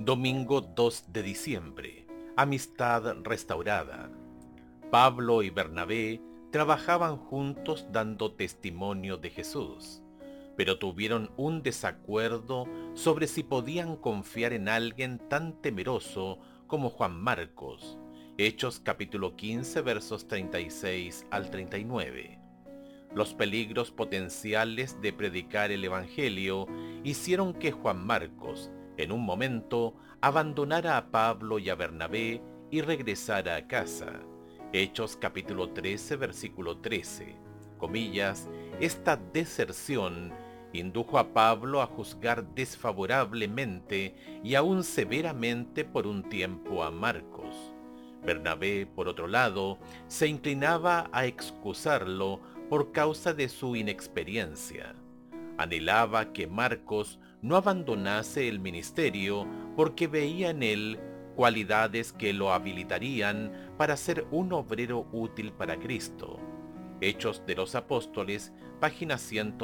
Domingo 2 de diciembre. Amistad restaurada. Pablo y Bernabé trabajaban juntos dando testimonio de Jesús, pero tuvieron un desacuerdo sobre si podían confiar en alguien tan temeroso como Juan Marcos. Hechos capítulo 15 versos 36 al 39. Los peligros potenciales de predicar el Evangelio hicieron que Juan Marcos, en un momento, abandonara a Pablo y a Bernabé y regresara a casa. Hechos capítulo 13, versículo 13. Comillas, esta deserción indujo a Pablo a juzgar desfavorablemente y aún severamente por un tiempo a Marcos. Bernabé, por otro lado, se inclinaba a excusarlo por causa de su inexperiencia. Anhelaba que Marcos no abandonase el ministerio porque veía en él cualidades que lo habilitarían para ser un obrero útil para Cristo. Hechos de los Apóstoles, página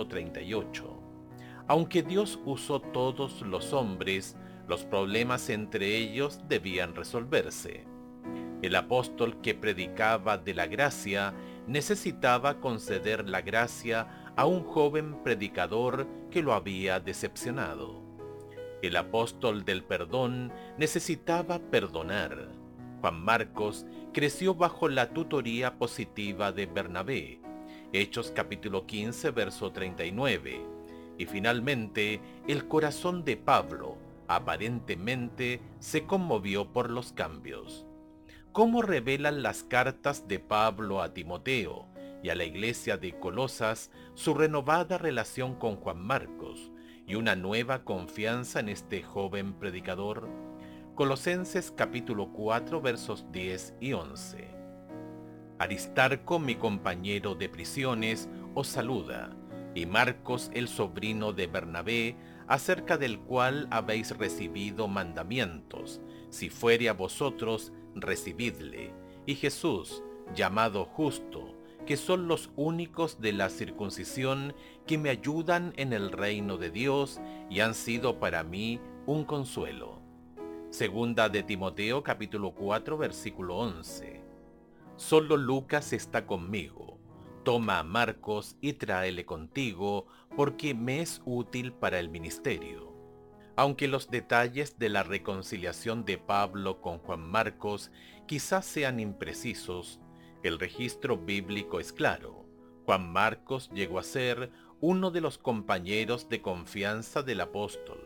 138. Aunque Dios usó todos los hombres, los problemas entre ellos debían resolverse. El apóstol que predicaba de la gracia necesitaba conceder la gracia a un joven predicador que lo había decepcionado. El apóstol del perdón necesitaba perdonar. Juan Marcos creció bajo la tutoría positiva de Bernabé. Hechos capítulo 15, verso 39. Y finalmente, el corazón de Pablo aparentemente se conmovió por los cambios. ¿Cómo revelan las cartas de Pablo a Timoteo y a la iglesia de Colosas su renovada relación con Juan Marcos y una nueva confianza en este joven predicador? Colosenses capítulo 4 versos 10 y 11. Aristarco, mi compañero de prisiones, os saluda, y Marcos, el sobrino de Bernabé, acerca del cual habéis recibido mandamientos. Si fuere a vosotros, recibidle. Y Jesús, llamado Justo, que son los únicos de la circuncisión que me ayudan en el reino de Dios y han sido para mí un consuelo. Segunda de Timoteo capítulo 4 versículo 11. Solo Lucas está conmigo. Toma a Marcos y tráele contigo, porque me es útil para el ministerio. Aunque los detalles de la reconciliación de Pablo con Juan Marcos quizás sean imprecisos, el registro bíblico es claro. Juan Marcos llegó a ser uno de los compañeros de confianza del apóstol.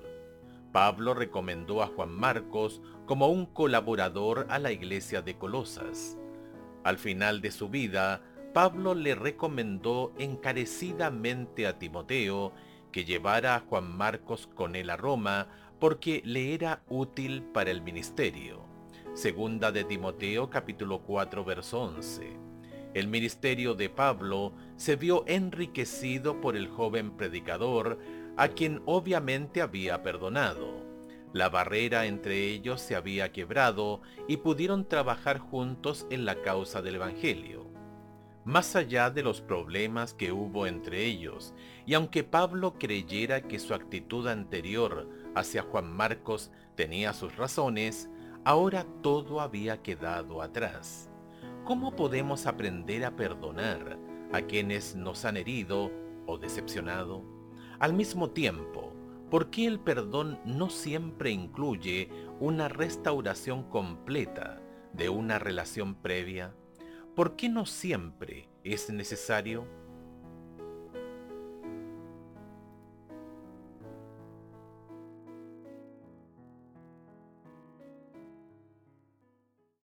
Pablo recomendó a Juan Marcos como un colaborador a la iglesia de Colosas. Al final de su vida, Pablo le recomendó encarecidamente a Timoteo que llevara a Juan Marcos con él a Roma porque le era útil para el ministerio. Segunda de Timoteo capítulo 4 verso 11. El ministerio de Pablo se vio enriquecido por el joven predicador a quien obviamente había perdonado. La barrera entre ellos se había quebrado y pudieron trabajar juntos en la causa del Evangelio. Más allá de los problemas que hubo entre ellos, y aunque Pablo creyera que su actitud anterior hacia Juan Marcos tenía sus razones, ahora todo había quedado atrás. ¿Cómo podemos aprender a perdonar a quienes nos han herido o decepcionado? Al mismo tiempo, ¿por qué el perdón no siempre incluye una restauración completa de una relación previa? ¿Por qué no siempre es necesario?